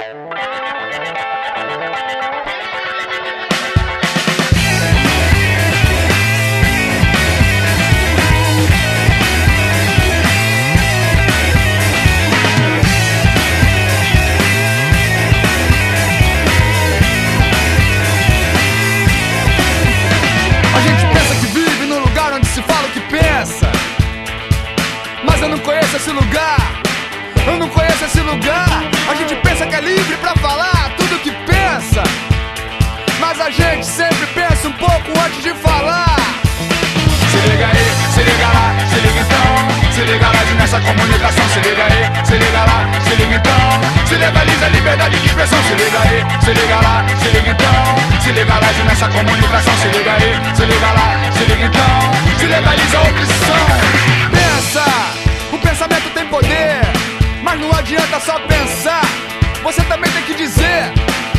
A gente pensa que vive num lugar onde se fala o que pensa, mas eu não conheço esse lugar, eu não conheço esse lugar. A gente pensa que é livre pra falar tudo o que pensa, mas a gente sempre pensa um pouco antes de falar. Se liga aí, se liga lá, se liga então, se liga lá nessa comunicação. Se liga aí, se liga lá, se liga então, se legaliza a liberdade de expressão. Se liga aí, se liga lá, se liga então, se liga lá nessa comunicação. Se liga aí, se liga lá, se liga então, se legaliza a opção. Pensa, o pensamento tem poder, mas não adianta só pensar, você também tem que dizer.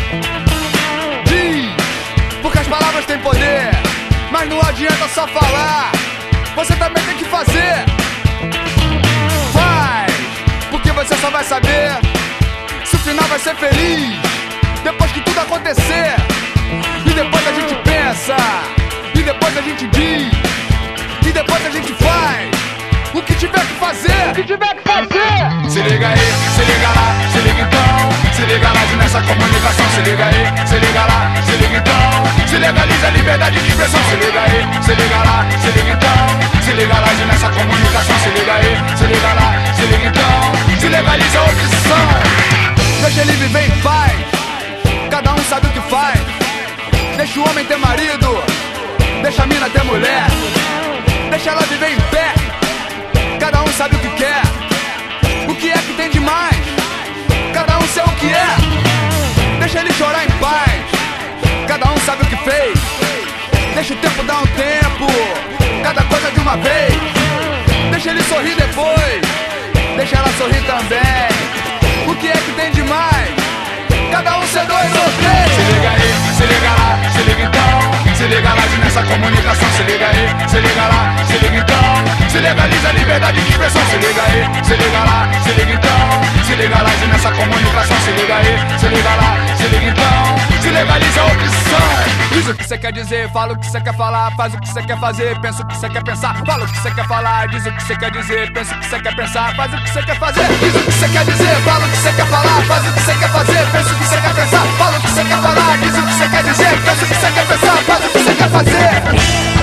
Diz, porque as palavras têm poder, mas não adianta só falar, você também tem que fazer. Faz, porque você só vai saber se o final vai ser feliz depois que tudo acontecer. E depois a gente pensa, e depois a gente diz, e depois a gente faz o que tiver que fazer, o que tiver que fazer. Se liga aí, se liga lá, se liga então, se liga lá nessa comunicação. Se liga aí, se liga lá, se liga então, se legaliza a liberdade de expressão. Se liga aí, se liga lá, se liga então, se liga lá nessa comunicação. Se liga aí, se liga lá, se liga então, se legaliza a opção. Deixa ele viver em paz, cada um sabe o que faz. Deixa o homem ter marido, deixa a mina ter mulher, deixa ela viver em pé, cada um sabe o que quer. O que é que tem demais? Cada um sabe o que é. Deixa ele chorar em paz, cada um sabe o que fez. Deixa o tempo dar um tempo, cada coisa de uma vez. Deixa ele sorrir depois, deixa ela sorrir também. O que é que tem demais? Cada um ser dois ou três. Se liga aí, se liga lá, se liga então, se liga lá nessa comunicação. Se liga aí, se liga lá, se liga então, se legaliza a liberdade de expressão. Se liga aí, se liga lá, se liga então, se liga lá nessa comunicação. Se liga aí, se liga lá, se liga então, se legaliza a opção. Diz o que você quer dizer, fala o que você quer falar, faz o que você quer fazer, pensa o que você quer pensar. Fala o que você quer falar, diz o que você quer dizer, pensa o que você quer pensar, faz o que você quer fazer. Diz o que você quer dizer, fala o que você quer falar, faz o que você quer fazer, pensa o que você quer pensar. Fala o que você quer falar, diz o que você quer dizer, pensa o que você quer pensar, faz o que você quer fazer.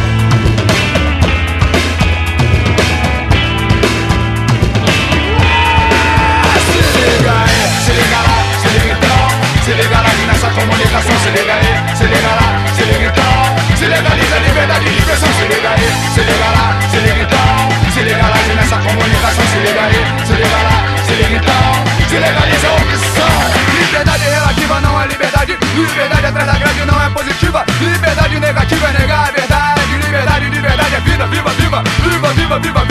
Se liga lá nessa comunicação. Se liga aí, se liga lá, se liga então, se legaliza a liberdade de expressão. Se liga aí, se liga lá, se liga então, se liga lá nessa comunicação. Se liga aí, se liga lá, se liga então, se legaliza a opção. Liberdade relativa não é liberdade, liberdade atrás da grade não é positiva. Liberdade negativa é negar a verdade. Liberdade, liberdade é vida, viva, viva, viva, viva, viva.